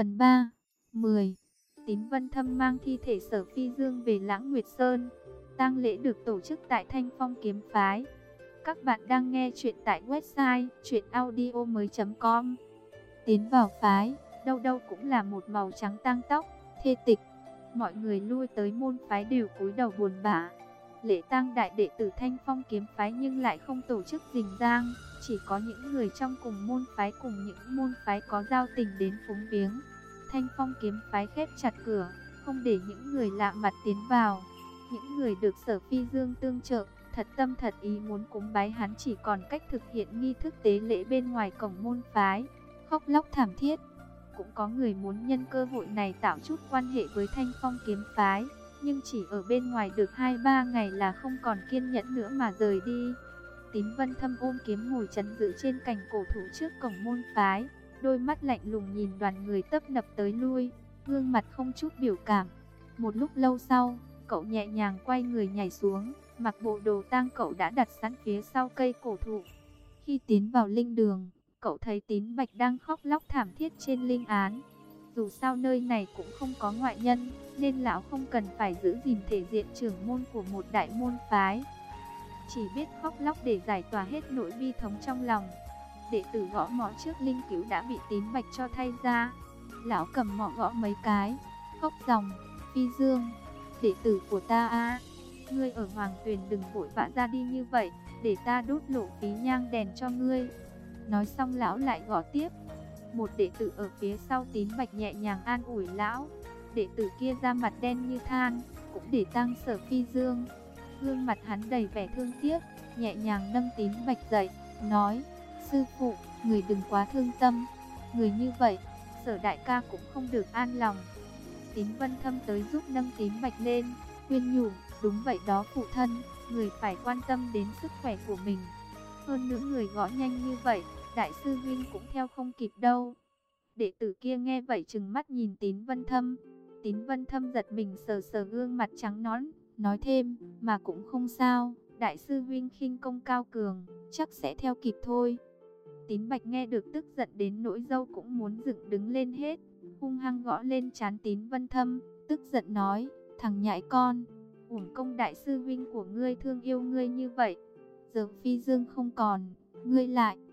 Phần 3. 10. Tín Vân Thâm mang thi thể Sở Phi Dương về Lãng Nguyệt Sơn. Tang lễ được tổ chức tại Thanh Phong Kiếm Phái. Các bạn đang nghe chuyện tại website chuyenaudio.com. Tiến vào phái, đâu đâu cũng là một màu trắng tang tóc, thê tịch. Mọi người lui tới môn phái đều cúi đầu buồn bã. Lễ tang đại đệ tử Thanh Phong Kiếm Phái nhưng lại không tổ chức rình rang, chỉ có những người trong cùng môn phái cùng những môn phái có giao tình đến phúng viếng. Thanh Phong Kiếm Phái khép chặt cửa, không để những người lạ mặt tiến vào. Những người được Sở Phi Dương tương trợ, thật tâm thật ý muốn cúng bái hắn chỉ còn cách thực hiện nghi thức tế lễ bên ngoài cổng môn phái, khóc lóc thảm thiết. Cũng có người muốn nhân cơ hội này tạo chút quan hệ với Thanh Phong Kiếm Phái, nhưng chỉ ở bên ngoài được 2-3 ngày là không còn kiên nhẫn nữa mà rời đi. Tín Vân Thâm ôm kiếm ngồi trấn giữ trên cành cổ thụ trước cổng môn phái, đôi mắt lạnh lùng nhìn đoàn người tấp nập tới lui, gương mặt không chút biểu cảm. Một lúc lâu sau, cậu nhẹ nhàng quay người nhảy xuống, mặc bộ đồ tang cậu đã đặt sẵn phía sau cây cổ thụ. Khi tiến vào linh đường, cậu thấy Tín Bạch đang khóc lóc thảm thiết trên linh án. Dù sao nơi này cũng không có ngoại nhân, nên lão không cần phải giữ gìn thể diện trưởng môn của một đại môn phái. Chỉ biết khóc lóc để giải tỏa hết nỗi bi thống trong lòng. Đệ tử gõ mõ trước linh cữu đã bị Tín Bạch cho thay ra. Lão cầm mõ gõ mấy cái, khóc ròng: "Phi Dương, đệ tử của ta a, ngươi ở Hoàng Tuyền đừng vội vã ra đi như vậy, để ta đốt lộ phí nhang đèn cho ngươi." Nói xong lão lại gõ tiếp. Một đệ tử ở phía sau Tín Bạch nhẹ nhàng an ủi lão. Đệ tử kia da mặt đen như than, cũng để tang Sở Phi Dương. Gương mặt hắn đầy vẻ thương tiếc, nhẹ nhàng nâng Tín Bạch dậy, nói: "Sư phụ, người đừng quá thương tâm. Người như vậy, Sở đại ca cũng không được an lòng." Tín Vân Thâm tới giúp nâng Tín Bạch lên, khuyên nhủ: "Đúng vậy đó phụ thân, người phải quan tâm đến sức khỏe của mình. Hơn nữa người gõ nhanh như vậy, đại sư huynh cũng theo không kịp đâu." Đệ tử kia nghe vậy trừng mắt nhìn Tín Vân Thâm. Tín Vân Thâm giật mình sờ sờ gương mặt trắng nõn, nói thêm: "Mà cũng không sao, đại sư huynh khinh công cao cường, chắc sẽ theo kịp thôi." Tín Bạch nghe được tức giận đến nỗi râu cũng muốn dựng đứng lên hết, hung hăng gõ lên trán Tín Vân Thâm, tức giận nói: "Thằng nhãi con, uổng công đại sư huynh của ngươi thương yêu ngươi như vậy. Giờ Phi Dương không còn, ngươi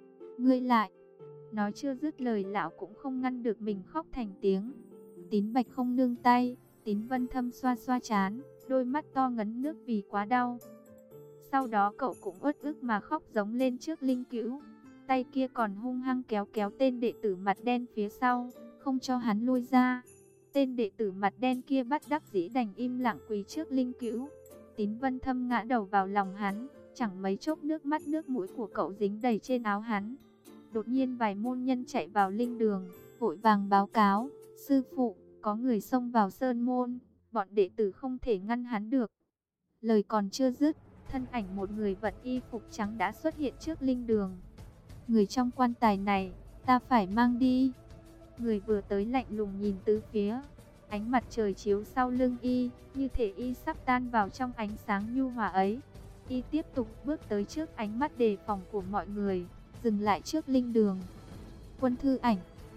lại." Nói chưa dứt lời lão cũng không ngăn được mình khóc thành tiếng. Tín Bạch không nương tay, Tín Vân Thâm xoa xoa trán, đôi mắt to ngấn nước vì quá đau. Sau đó cậu cũng uất ức mà khóc giống lên trước linh cữu. Tay kia còn hung hăng kéo kéo tên đệ tử mặt đen phía sau, không cho hắn lui ra. Tên đệ tử mặt đen kia bất đắc dĩ đành im lặng quỳ trước linh cữu. Tín Vân Thâm ngã đầu vào lòng hắn, chẳng mấy chốc nước mắt nước mũi của cậu dính đầy trên áo hắn. Đột nhiên vài môn nhân chạy vào linh đường, vội vàng báo cáo: "Sư phụ, có người xông vào sơn môn, bọn đệ tử không thể ngăn hắn được." Lời còn chưa dứt, thân ảnh một người vận y phục trắng đã xuất hiện trước linh đường. "Người trong quan tài này, ta phải mang đi." Người vừa tới lạnh lùng nhìn tứ phía. Ánh mặt trời chiếu sau lưng y, như thể y sắp tan vào trong ánh sáng nhu hòa ấy. Y tiếp tục bước tới trước ánh mắt đề phòng của mọi người, dừng lại trước linh đường. "Quân Thư Ảnh,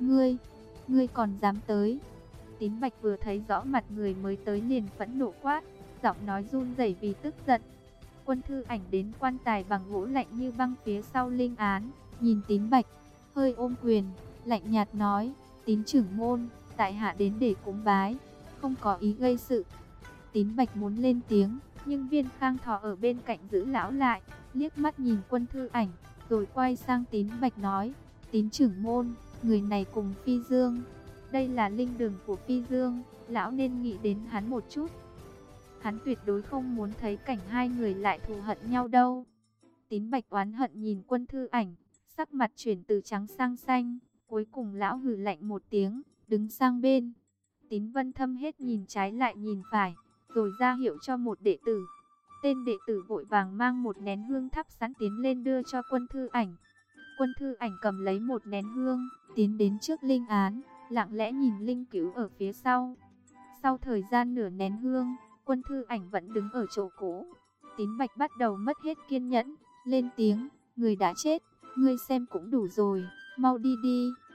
ngươi còn dám tới?" Tín Bạch vừa thấy rõ mặt người mới tới liền phẫn nộ quát, giọng nói run rẩy vì tức giận. Quân Thư Ảnh đến quan tài bằng gỗ lạnh như băng phía sau linh án, nhìn Tín Bạch, hơi ôm quyền, lạnh nhạt nói: "Tín trưởng môn, tại hạ đến để cúng bái, không có ý gây sự." Tín Bạch muốn lên tiếng, nhưng Viên Khang Thọ ở bên cạnh giữ lão lại, liếc mắt nhìn Quân Thư Ảnh, rồi quay sang Tín Bạch nói: "Tín trưởng môn, người này cùng Phi Dương. Đây là linh đường của Phi Dương, lão nên nghĩ đến hắn một chút. Hắn tuyệt đối không muốn thấy cảnh hai người lại thù hận nhau đâu." Tín Bạch oán hận nhìn Quân Thư Ảnh, sắc mặt chuyển từ trắng sang xanh, cuối cùng lão hừ lạnh một tiếng, đứng sang bên. Tín Vân Thâm hết nhìn trái lại nhìn phải, rồi ra hiệu cho một đệ tử. Tên đệ tử vội vàng mang một nén hương thắp sẵn tiến lên đưa cho Quân Thư Ảnh. Quân Thư Ảnh cầm lấy một nén hương, tiến đến trước linh án, lặng lẽ nhìn linh cữu ở phía sau. Sau thời gian nửa nén hương, Quân Thư Ảnh vẫn đứng ở chỗ cũ. Tín Bạch bắt đầu mất hết kiên nhẫn, lên tiếng: "Người đã chết, ngươi xem cũng đủ rồi, mau đi đi."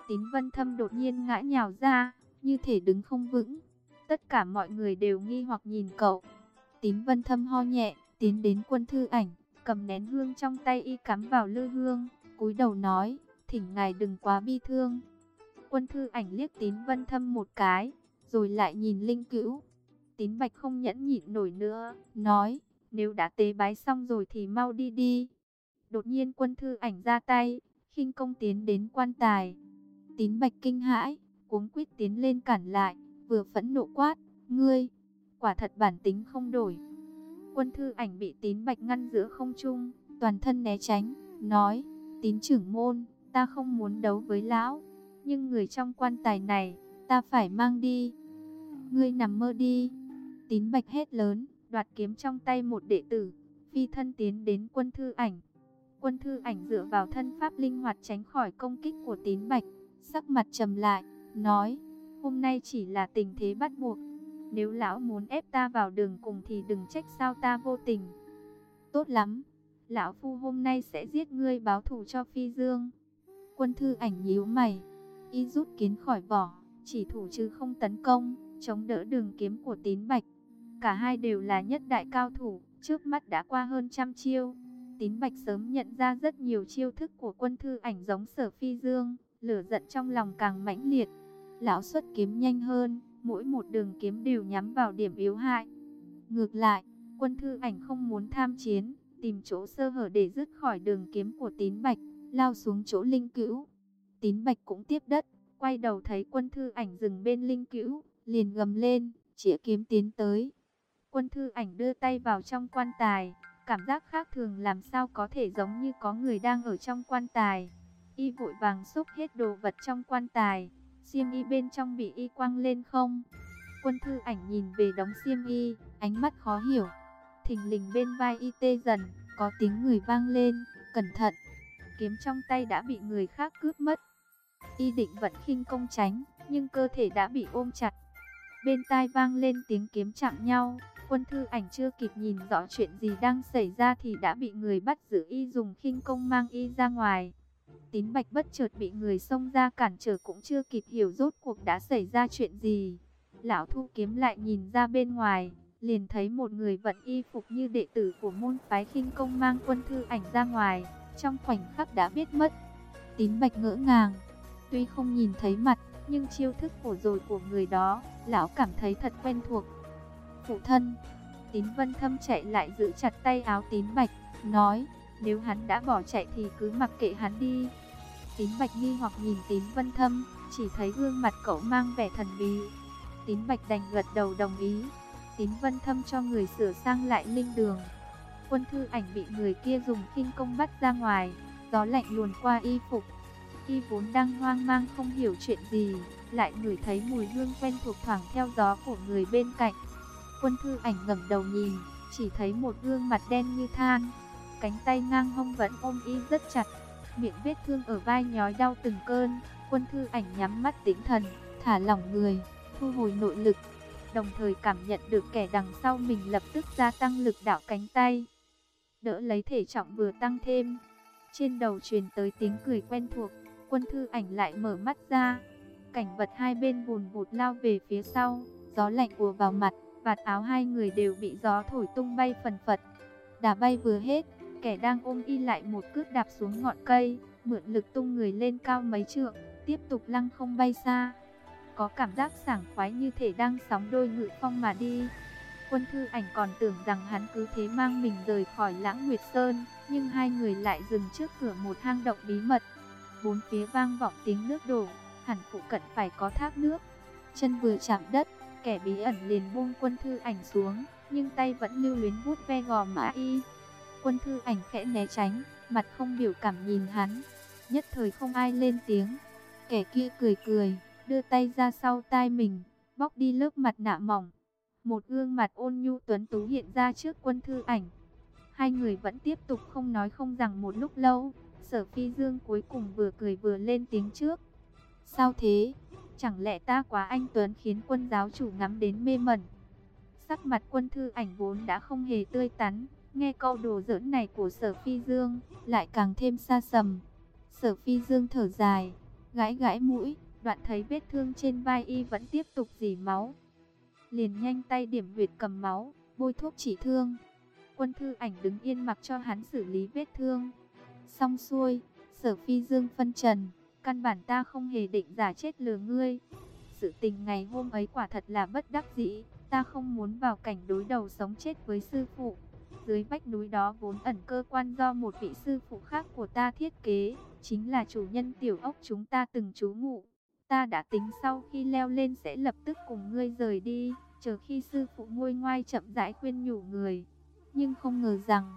Tín Vân Thâm đột nhiên ngã nhào ra, như thể đứng không vững. Tất cả mọi người đều nghi hoặc nhìn cậu. Tín Vân Thâm ho nhẹ, tiến đến Quân Thư Ảnh, cầm nén hương trong tay y cắm vào lư hương, cúi đầu nói, thỉnh ngài đừng quá bi thương. Quân Thư Ảnh liếc Tín Vân Thâm một cái, rồi lại nhìn Linh Cữu. Tín Bạch không nhẫn nhịn nổi nữa, nói, nếu đã tế bái xong rồi thì mau đi đi. Đột nhiên Quân Thư Ảnh ra tay, khinh công tiến đến quan tài. Tín Bạch kinh hãi, cuống quýt tiến lên cản lại, vừa phẫn nộ quát, ngươi, quả thật bản tính không đổi. Quân Thư Ảnh bị Tín Bạch ngăn giữa không trung, toàn thân né tránh, nói, Tín trưởng môn, ta không muốn đấu với lão, nhưng người trong quan tài này, ta phải mang đi. Ngươi nằm mơ đi. Tín Bạch hét lớn, đoạt kiếm trong tay một đệ tử, phi thân tiến đến Quân Thư Ảnh. Quân Thư Ảnh dựa vào thân pháp linh hoạt tránh khỏi công kích của Tín Bạch, sắc mặt trầm lại, nói, hôm nay chỉ là tình thế bắt buộc. Nếu lão muốn ép ta vào đường cùng thì đừng trách sao ta vô tình. Tốt lắm, lão phu hôm nay sẽ giết ngươi báo thù cho Phi Dương. Quân Thư Ảnh nhíu mày, y rút kiếm khỏi vỏ, chỉ thủ chứ không tấn công, chống đỡ đường kiếm của Tín Bạch. Cả hai đều là nhất đại cao thủ, trước mắt đã qua hơn trăm chiêu. Tín Bạch sớm nhận ra rất nhiều chiêu thức của Quân Thư Ảnh giống Sở Phi Dương, lửa giận trong lòng càng mãnh liệt. Lão xuất kiếm nhanh hơn, mỗi một đường kiếm đều nhắm vào điểm yếu hại. Ngược lại, Quân Thư Ảnh không muốn tham chiến, tìm chỗ sơ hở để dứt khỏi đường kiếm của Tín Bạch, lao xuống chỗ Linh Cữu. Tín Bạch cũng tiếp đất, quay đầu thấy Quân Thư Ảnh dừng bên Linh Cữu, liền gầm lên, chĩa kiếm tiến tới. Quân Thư Ảnh đưa tay vào trong quan tài, cảm giác khác thường làm sao có thể giống như có người đang ở trong quan tài. Y vội vàng xúc hết đồ vật trong quan tài, xiêm y bên trong bị y quăng lên không. Quân Thư Ảnh nhìn về đống xiêm y, ánh mắt khó hiểu. Thình lình bên vai y tê dần, có tiếng người vang lên, cẩn thận. Kiếm trong tay đã bị người khác cướp mất. Y định vận khinh công tránh, nhưng cơ thể đã bị ôm chặt. Bên tai vang lên tiếng kiếm chạm nhau. Quân Thư Ảnh chưa kịp nhìn rõ chuyện gì đang xảy ra thì đã bị người bắt giữ, y dùng khinh công mang y ra ngoài. Tín Bạch bất chợt bị người xông ra cản trở, cũng chưa kịp hiểu rốt cuộc đã xảy ra chuyện gì. Lão thu kiếm lại nhìn ra bên ngoài, liền thấy một người vận y phục như đệ tử của môn phái khinh công mang Quân Thư Ảnh ra ngoài, trong khoảnh khắc đã biết mất. Tín Bạch ngỡ ngàng, tuy không nhìn thấy mặt, nhưng chiêu thức vừa rồi của người đó, lão cảm thấy thật quen thuộc. Phụ thân. Tín Vân Thâm chạy lại giữ chặt tay áo Tín Bạch, nói, nếu hắn đã bỏ chạy thì cứ mặc kệ hắn đi. Tín Bạch nghi hoặc nhìn Tín Vân Thâm, chỉ thấy gương mặt cậu mang vẻ thần bí. Tín Bạch đành gật đầu đồng ý. Tín Vân Thâm cho người sửa sang lại linh đường. Quân Thư Ảnh bị người kia dùng khinh công bắt ra ngoài, gió lạnh luồn qua y phục. Y vốn đang hoang mang không hiểu chuyện gì, lại ngửi thấy mùi hương quen thuộc thoảng theo gió của người bên cạnh. Quân Thư Ảnh ngẩng đầu nhìn, chỉ thấy một gương mặt đen như than, cánh tay ngang hông vẫn ôm y rất chặt, miệng vết thương ở vai nhói đau từng cơn. Quân Thư Ảnh nhắm mắt tĩnh thần, thả lỏng người, thu hồi nội lực, đồng thời cảm nhận được kẻ đằng sau mình lập tức gia tăng lực đạo cánh tay, đỡ lấy thể trọng vừa tăng thêm. Trên đầu truyền tới tiếng cười quen thuộc. Quân Thư Ảnh lại mở mắt ra, cảnh vật hai bên vùn vụt lao về phía sau, gió lạnh ùa vào mặt, vạt áo hai người đều bị gió thổi tung bay phần phật. Đá bay vừa hết, kẻ đang ôm y lại một cước đạp xuống ngọn cây, mượn lực tung người lên cao mấy trượng, tiếp tục lăng không bay xa. Có cảm giác sảng khoái như thể đang sóng đôi ngự phong mà đi. Quân Thư Ảnh còn tưởng rằng hắn cứ thế mang mình rời khỏi Lãng Nguyệt Sơn, nhưng hai người lại dừng trước cửa một hang động bí mật. Bốn phía vang vọng tiếng nước đổ, hẳn phụ cận phải có thác nước. Chân vừa chạm đất, kẻ bí ẩn liền buông Quân Thư Ảnh xuống, nhưng tay vẫn lưu luyến vuốt ve gò má y. Quân Thư Ảnh khẽ né tránh, mặt không biểu cảm nhìn hắn. Nhất thời không ai lên tiếng. Kẻ kia cười cười, đưa tay ra sau tai mình, bóc đi lớp mặt nạ mỏng. Một gương mặt ôn nhu tuấn tú hiện ra trước Quân Thư Ảnh. Hai người vẫn tiếp tục không nói không rằng một lúc lâu. Sở Phi Dương cuối cùng vừa cười vừa lên tiếng trước. Sao thế? Chẳng lẽ ta quá anh tuấn khiến Quân giáo chủ ngắm đến mê mẩn? Sắc mặt Quân Thư Ảnh vốn đã không hề tươi tắn, nghe câu đùa giỡn này của Sở Phi Dương lại càng thêm xa sầm. Sở Phi Dương thở dài, gãi gãi mũi, đoạn thấy vết thương trên vai y vẫn tiếp tục rỉ máu. Liền nhanh tay điểm huyệt cầm máu, bôi thuốc trị thương. Quân Thư Ảnh đứng yên mặc cho hắn xử lý vết thương. Xong xuôi, Sở Phi Dương phân trần, căn bản ta không hề định giả chết lừa ngươi. Sự tình ngày hôm ấy quả thật là bất đắc dĩ, ta không muốn vào cảnh đối đầu sống chết với sư phụ. Dưới vách núi đó vốn ẩn cơ quan do một vị sư phụ khác của ta thiết kế, chính là chủ nhân tiểu ốc chúng ta từng trú ngụ. Ta đã tính sau khi leo lên sẽ lập tức cùng ngươi rời đi, chờ khi sư phụ nguôi ngoai chậm rãi khuyên nhủ người. Nhưng không ngờ rằng...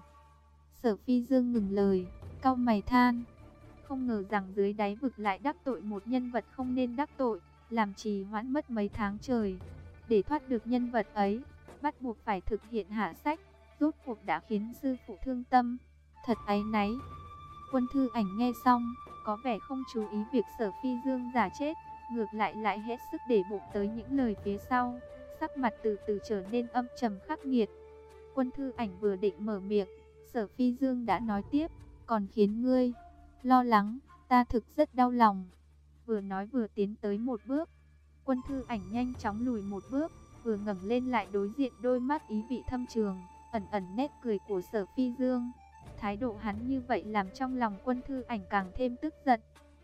Sở Phi Dương ngừng lời, cau mày than. Không ngờ rằng dưới đáy vực lại đắc tội một nhân vật không nên đắc tội, làm trì hoãn mất mấy tháng trời. Để thoát được nhân vật ấy, bắt buộc phải thực hiện hạ sách, rốt cuộc đã khiến sư phụ thương tâm. Thật áy náy. Quân Thư Ảnh nghe xong, có vẻ không chú ý việc Sở Phi Dương giả chết, ngược lại hết sức để bụng tới những lời phía sau, sắc mặt từ từ trở nên âm trầm khắc nghiệt. Quân Thư Ảnh vừa định mở miệng, Sở Phi Dương đã nói tiếp, còn khiến ngươi lo lắng, ta thực rất đau lòng. Vừa nói vừa tiến tới một bước, Quân Thư Ảnh nhanh chóng lùi một bước, vừa ngẩng lên lại đối diện đôi mắt ý vị thâm trường, ẩn ẩn nét cười của Sở Phi Dương. Thái độ hắn như vậy làm trong lòng Quân Thư Ảnh càng thêm tức giận,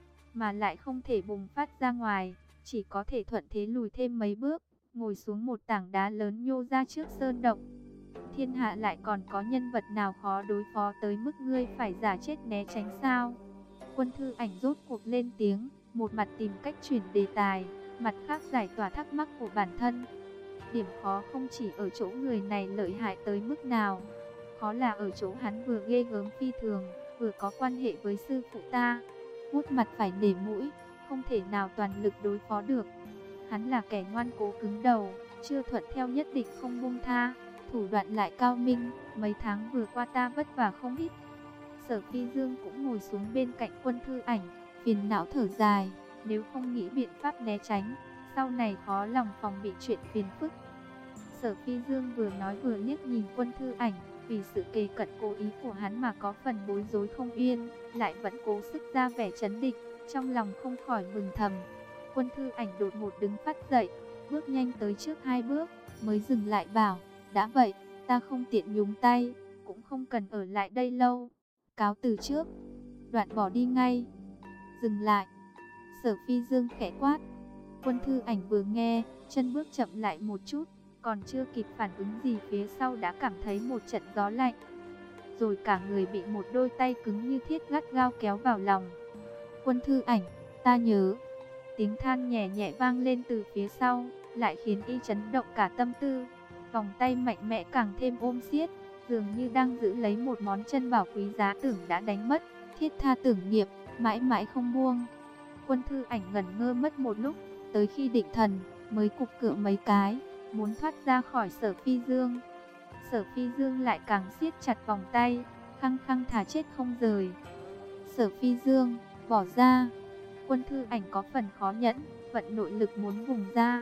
mà lại không thể bùng phát ra ngoài, chỉ có thể thuận thế lùi thêm mấy bước, ngồi xuống một tảng đá lớn nhô ra trước sơn động. Thiên hạ lại còn có nhân vật nào khó đối phó tới mức ngươi phải giả chết né tránh sao? Quân Thư Ảnh rốt cuộc lên tiếng, một mặt tìm cách chuyển đề tài, mặt khác giải tỏa thắc mắc của bản thân. Điểm khó không chỉ ở chỗ người này lợi hại tới mức nào, khó là ở chỗ hắn vừa ghê gớm phi thường, vừa có quan hệ với sư phụ ta. Vuốt mặt phải nể mũi, không thể nào toàn lực đối phó được. Hắn là kẻ ngoan cố cứng đầu, chưa thuận theo nhất định không buông tha, thủ đoạn lại cao minh, mấy tháng vừa qua ta vất vả không ít. Sở Phi Dương cũng ngồi xuống bên cạnh Quân Thư Ảnh, phiền não thở dài, nếu không nghĩ biện pháp né tránh, sau này khó lòng phòng bị chuyện phiền phức. Sở Phi Dương vừa nói vừa liếc nhìn Quân Thư Ảnh, vì sự kề cận cố ý của hắn mà có phần bối rối không yên, lại vẫn cố sức ra vẻ trấn định, trong lòng không khỏi mừng thầm. Quân Thư Ảnh đột ngột đứng phát dậy, bước nhanh tới trước 2 bước, mới dừng lại bảo, đã vậy, ta không tiện nhúng tay, cũng không cần ở lại đây lâu, cáo từ trước. Đoạn bỏ đi ngay. Dừng lại. Sở Phi Dương khẽ quát. Quân Thư Ảnh vừa nghe, chân bước chậm lại một chút, còn chưa kịp phản ứng gì phía sau đã cảm thấy một trận gió lạnh, rồi cả người bị một đôi tay cứng như thiết gắt gao kéo vào lòng. Quân Thư Ảnh, ta nhớ. Tiếng than nhẹ nhẹ vang lên từ phía sau, lại khiến y chấn động cả tâm tư. Vòng tay mạnh mẽ càng thêm ôm siết, dường như đang giữ lấy một món chân bảo quý giá tưởng đã đánh mất, thiết tha tưởng niệm, mãi mãi không buông. Quân Thư Ảnh ngẩn ngơ mất một lúc, tới khi định thần, mới cục cựa mấy cái, muốn thoát ra khỏi Sở Phi Dương. Sở Phi Dương lại càng siết chặt vòng tay, khăng khăng thà chết không rời. Sở Phi Dương, bỏ ra. Quân Thư Ảnh có phần khó nhẫn, vận nội lực muốn vùng ra.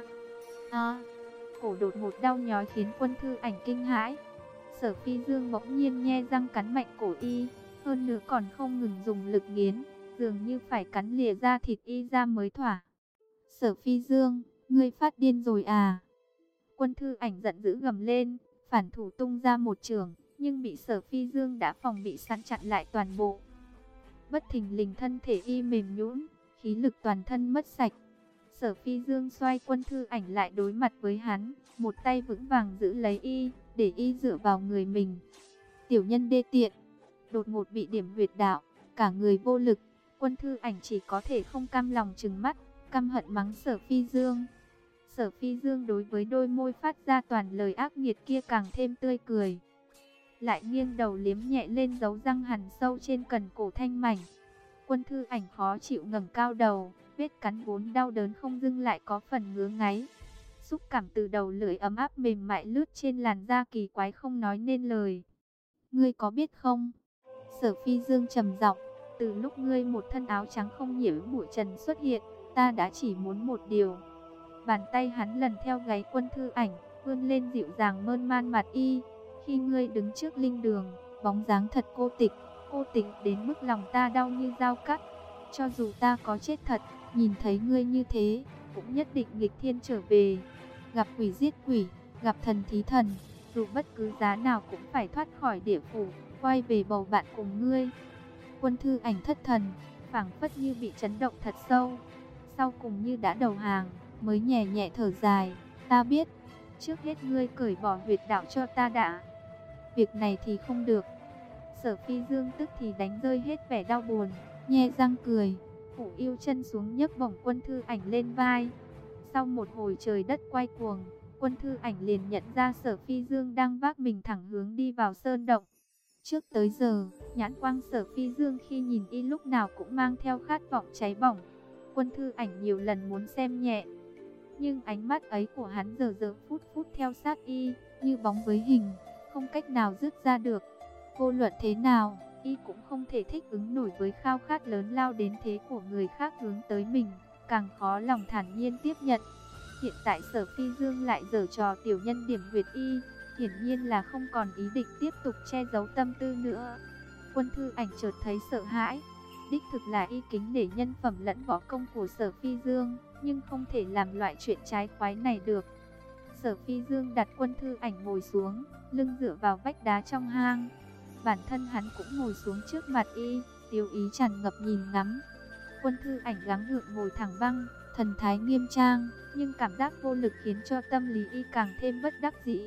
Cổ đột ngột đau nhói khiến Quân Thư Ảnh kinh hãi. Sở Phi Dương bỗng nhiên nhe răng cắn mạnh cổ y, hơn nữa còn không ngừng dùng lực nghiến, dường như phải cắn lìa da thịt y ra mới thỏa. Sở Phi Dương, ngươi phát điên rồi à? Quân Thư Ảnh giận dữ gầm lên, phản thủ tung ra một chưởng, nhưng bị Sở Phi Dương đã phòng bị sẵn chặn lại toàn bộ. Bất thình lình thân thể y mềm nhũn, khí lực toàn thân mất sạch. Sở Phi Dương xoay Quân Thư Ảnh lại đối mặt với hắn, một tay vững vàng giữ lấy y, để y dựa vào người mình. Tiểu nhân đê tiện, đột ngột bị điểm huyệt đạo, cả người vô lực. Quân Thư Ảnh chỉ có thể không cam lòng trừng mắt, căm hận mắng Sở Phi Dương. Sở Phi Dương đối với đôi môi phát ra toàn lời ác nghiệt kia càng thêm tươi cười, lại nghiêng đầu liếm nhẹ lên dấu răng hằn sâu trên cằm cổ thanh mảnh. Quân Thư Ảnh khó chịu ngẩng cao đầu, vết cắn vốn đau đớn không dưng lại có phần ngứa ngáy. Xúc cảm từ đầu lưỡi ấm áp mềm mại lướt trên làn da kỳ quái không nói nên lời. Ngươi có biết không? Sở Phi Dương trầm giọng, từ lúc ngươi một thân áo trắng không nhiễm bụi trần xuất hiện, ta đã chỉ muốn một điều. Bàn tay hắn lần theo gáy Quân Thư Ảnh, vươn lên dịu dàng mơn man mặt y. Khi ngươi đứng trước linh đường, bóng dáng thật cô tịch đến mức lòng ta đau như dao cắt. cho dù ta có chết thật, nhìn thấy ngươi như thế, cũng nhất định nghịch thiên trở về. Gặp quỷ giết quỷ, gặp thần thí thần, dù bất cứ giá nào cũng phải thoát khỏi địa phủ, quay về bầu bạn cùng ngươi. Quân Thư Ảnh thất thần, phảng phất như bị chấn động thật sâu. Sau cùng như đã đầu hàng, mới nhẹ nhẹ thở dài, ta biết, trước hết ngươi cởi bỏ huyệt đạo cho ta đã. Việc này thì không được. Sở Phi Dương tức thì đánh rơi hết vẻ đau buồn, nhe răng cười, Phủ Yêu Chân xuống nhấc bổng Quân Thư Ảnh lên vai. Sau một hồi trời đất quay cuồng, Quân Thư Ảnh liền nhận ra Sở Phi Dương đang vác mình thẳng hướng đi vào sơn động. Trước tới giờ, nhãn quang Sở Phi Dương khi nhìn y lúc nào cũng mang theo khát vọng cháy bỏng. Quân Thư Ảnh nhiều lần muốn xem nhẹ, nhưng ánh mắt ấy của hắn giờ giờ phút phút theo sát y, như bóng với hình, không cách nào dứt ra được. Vô luận thế nào, y cũng không thể thích ứng nổi với khao khát lớn lao đến thế của người khác hướng tới mình, càng khó lòng thản nhiên tiếp nhận. Hiện tại Sở Phi Dương lại giở trò tiểu nhân điểm huyệt y, hiển nhiên là không còn ý định tiếp tục che giấu tâm tư nữa. Quân Thư Ảnh chợt thấy sợ hãi. Đích thực là y kính nể nhân phẩm lẫn võ công của Sở Phi Dương, nhưng không thể làm loại chuyện trái quái này được. Sở Phi Dương đặt Quân Thư Ảnh ngồi xuống, lưng dựa vào vách đá trong hang. Bản thân hắn cũng ngồi xuống trước mặt y, tiêu ý tràn ngập nhìn ngắm. Quân Thư Ảnh gắng gượng ngồi thẳng băng, thần thái nghiêm trang, nhưng cảm giác vô lực khiến cho tâm lý y càng thêm bất đắc dĩ.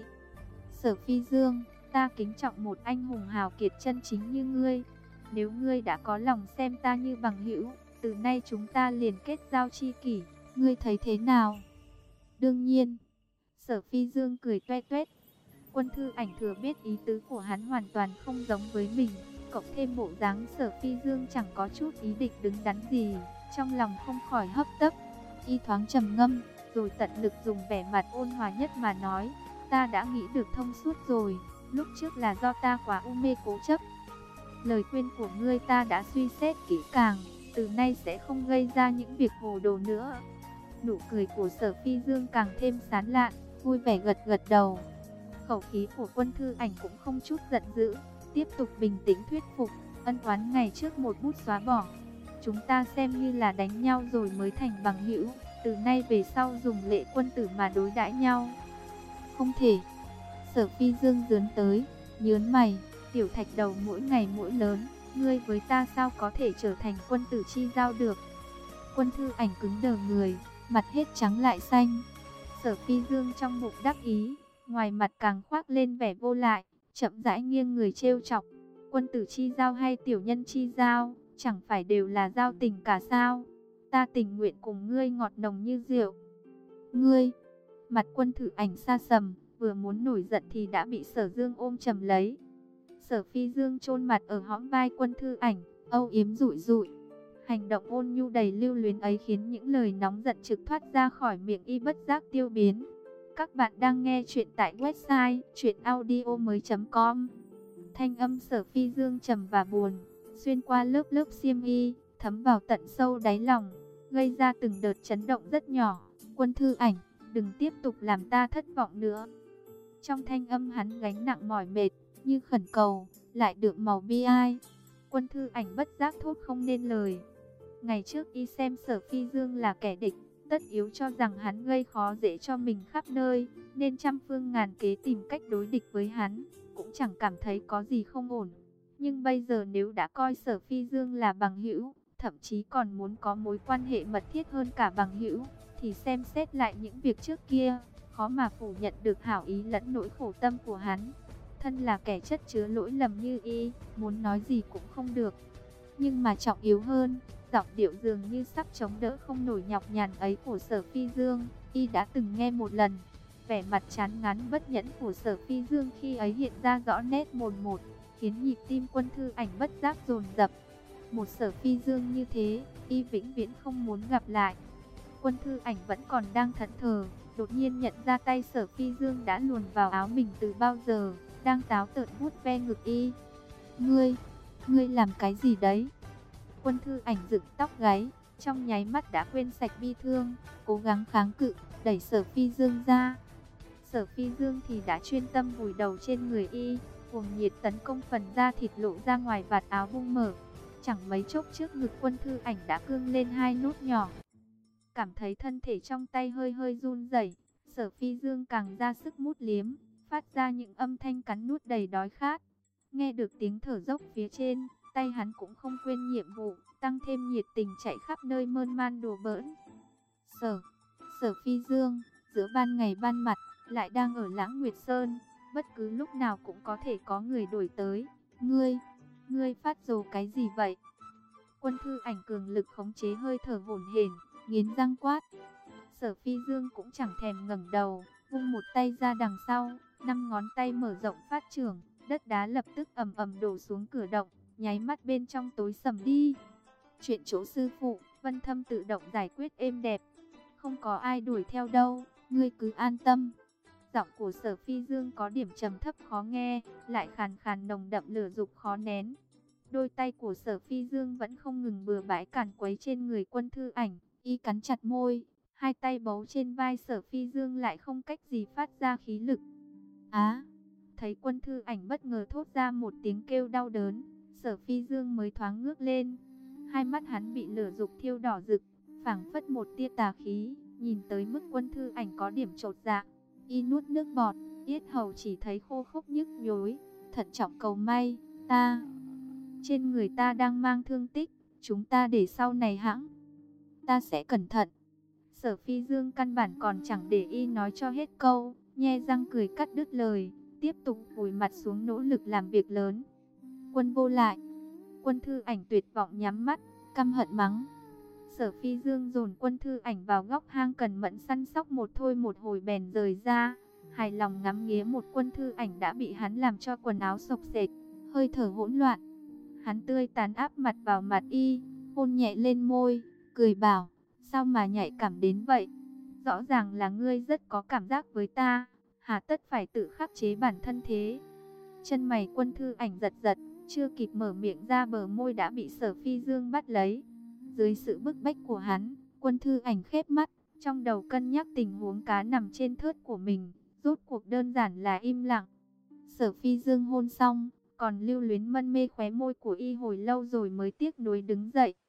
Sở Phi Dương, ta kính trọng một anh hùng hào kiệt chân chính như ngươi. Nếu ngươi đã có lòng xem ta như bằng hữu, từ nay chúng ta liền kết giao tri kỷ, ngươi thấy thế nào? Đương nhiên. Sở Phi Dương cười toe toét. Quân Thư Ảnh thừa biết ý tứ của hắn hoàn toàn không giống với mình, cộng thêm bộ dáng Sở Phi Dương chẳng có chút ý định đứng đắn gì, trong lòng không khỏi hấp tấp. Y thoáng trầm ngâm, rồi tận lực dùng vẻ mặt ôn hòa nhất mà nói, ta đã nghĩ được thông suốt rồi, lúc trước là do ta quá u mê cố chấp. Lời khuyên của ngươi ta đã suy xét kỹ càng, từ nay sẽ không gây ra những việc hồ đồ nữa. Nụ cười của Sở Phi Dương càng thêm sán lạn, vui vẻ gật gật đầu. Khẩu khí của Quân Thư Ảnh cũng không chút giận dữ, tiếp tục bình tĩnh thuyết phục, ân oán ngày trước một bút xóa bỏ. Chúng ta xem như là đánh nhau rồi mới thành bằng hữu, từ nay về sau dùng lệ quân tử mà đối đãi nhau. Không thể. Sở Phi Dương dướn tới, nhớn mày, tiểu thạch đầu mỗi ngày mỗi lớn, ngươi với ta sao có thể trở thành quân tử chi giao được. Quân Thư Ảnh cứng đờ người, mặt hết trắng lại xanh. Sở Phi Dương trong bụng đắc ý, ngoài mặt càng khoác lên vẻ vô lại, chậm rãi nghiêng người trêu chọc. Quân tử chi giao hay tiểu nhân chi giao, chẳng phải đều là giao tình cả sao? Ta tình nguyện cùng ngươi ngọt nồng như rượu. Ngươi, mặt Quân Thư Ảnh sa sầm, vừa muốn nổi giận thì đã bị Sở Dương ôm chầm lấy. Sở Phi Dương chôn mặt ở hõm vai Quân Thư Ảnh, âu yếm dụi dụi. Hành động ôn nhu đầy lưu luyến ấy khiến những lời nóng giận trực thoát ra khỏi miệng y bất giác tiêu biến. Các bạn đang nghe chuyện tại website chuyenaudio.com. Thanh âm Sở Phi Dương trầm và buồn, xuyên qua lớp lớp xiêm y, thấm vào tận sâu đáy lòng, gây ra từng đợt chấn động rất nhỏ. Quân Thư Ảnh, đừng tiếp tục làm ta thất vọng nữa. Trong thanh âm hắn gánh nặng mỏi mệt, như khẩn cầu, lại được màu bi ai. Quân Thư Ảnh bất giác thốt không nên lời. Ngày trước y xem Sở Phi Dương là kẻ địch, tất yếu cho rằng hắn gây khó dễ cho mình khắp nơi, nên trăm phương ngàn kế tìm cách đối địch với hắn, cũng chẳng cảm thấy có gì không ổn. Nhưng bây giờ nếu đã coi Sở Phi Dương là bằng hữu, thậm chí còn muốn có mối quan hệ mật thiết hơn cả bằng hữu, thì xem xét lại những việc trước kia, khó mà phủ nhận được hảo ý lẫn nỗi khổ tâm của hắn. Thân là kẻ chất chứa lỗi lầm như y, muốn nói gì cũng không được. Nhưng mà trọng yếu hơn, giọng điệu dường như sắp chống đỡ không nổi nhọc nhằn ấy của Sở Phi Dương, y đã từng nghe một lần. Vẻ mặt chán ngán bất nhẫn của Sở Phi Dương khi ấy hiện ra rõ nét mồn một, khiến nhịp tim Quân Thư Ảnh bất giác dồn dập. Một Sở Phi Dương như thế, y vĩnh viễn không muốn gặp lại. Quân Thư Ảnh vẫn còn đang thẫn thờ, đột nhiên nhận ra tay Sở Phi Dương đã luồn vào áo mình từ bao giờ, đang táo tợn vuốt ve ngực y. Ngươi làm cái gì đấy? Quân Thư Ảnh dựng tóc gáy, trong nháy mắt đã quên sạch bi thương, cố gắng kháng cự, đẩy Sở Phi Dương ra. Sở Phi Dương thì đã chuyên tâm vùi đầu trên người y, cuồng nhiệt tấn công phần da thịt lộ ra ngoài vạt áo bung mở. Chẳng mấy chốc trước ngực Quân Thư Ảnh đã cương lên 2 nốt nhỏ. Cảm thấy thân thể trong tay hơi hơi run rẩy, Sở Phi Dương càng ra sức mút liếm, phát ra những âm thanh cắn nuốt đầy đói khát. Nghe được tiếng thở dốc phía trên, tay hắn cũng không quên nhiệm vụ, tăng thêm nhiệt tình chạy khắp nơi mơn man đùa bỡn. Sở Phi Dương, giữa ban ngày ban mặt, lại đang ở Lãng Nguyệt Sơn, bất cứ lúc nào cũng có thể có người đuổi tới. Ngươi phát rồ cái gì vậy? Quân Thư Ảnh cường lực khống chế hơi thở hổn hển, nghiến răng quát. Sở Phi Dương cũng chẳng thèm ngẩng đầu, vung một tay ra đằng sau, 5 ngón tay mở rộng phát trưởng, đất đá lập tức ầm ầm đổ xuống cửa động, nháy mắt bên trong tối sầm đi. Chuyện chỗ sư phụ, Vân Thâm tự động giải quyết êm đẹp, không có ai đuổi theo đâu, ngươi cứ an tâm. Giọng của Sở Phi Dương có điểm trầm thấp khó nghe, lại khàn khàn nồng đậm lửa dục khó nén. Đôi tay của Sở Phi Dương vẫn không ngừng bừa bãi càn quấy trên người Quân Thư Ảnh, y cắn chặt môi, hai tay bấu trên vai Sở Phi Dương lại không cách gì phát ra khí lực. Thấy Quân Thư Ảnh bất ngờ thốt ra một tiếng kêu đau đớn, Sở Phi Dương mới thoáng ngước lên. Hai mắt hắn bị lửa dục thiêu đỏ rực, phảng phất một tia tà khí, nhìn tới mức Quân Thư Ảnh có điểm chột dạ. Y nuốt nước bọt, yết hầu chỉ thấy khô khốc nhức nhối, thận trọng cầu may, trên người ta đang mang thương tích, chúng ta để sau này hãng. Ta sẽ cẩn thận. Sở Phi Dương căn bản còn chẳng để y nói cho hết câu, nhe răng cười cắt đứt lời, tiếp tục vùi mặt xuống nỗ lực làm việc lớn. Quân vô lại. Quân Thư Ảnh tuyệt vọng nhắm mắt, căm hận mắng. Sở Phi Dương dồn Quân Thư Ảnh vào góc hang cẩn mẫn săn sóc một thôi một hồi bèn rời ra, hài lòng ngắm nghía một Quân Thư Ảnh đã bị hắn làm cho quần áo xộc xệch, hơi thở hỗn loạn. Hắn tươi tán áp mặt vào mặt y, hôn nhẹ lên môi, cười bảo, sao mà nhạy cảm đến vậy? Rõ ràng là ngươi rất có cảm giác với ta, hà tất phải tự khắc chế bản thân thế? Chân mày Quân Thư Ảnh giật giật, chưa kịp mở miệng ra bờ môi đã bị Sở Phi Dương bắt lấy. Dưới sự bức bách của hắn, Quân Thư Ảnh khép mắt, trong đầu cân nhắc tình huống cá nằm trên thớt của mình, rốt cuộc đơn giản là im lặng. Sở Phi Dương hôn xong, còn lưu luyến mân mê khóe môi của y hồi lâu rồi mới tiếc nuối đứng dậy.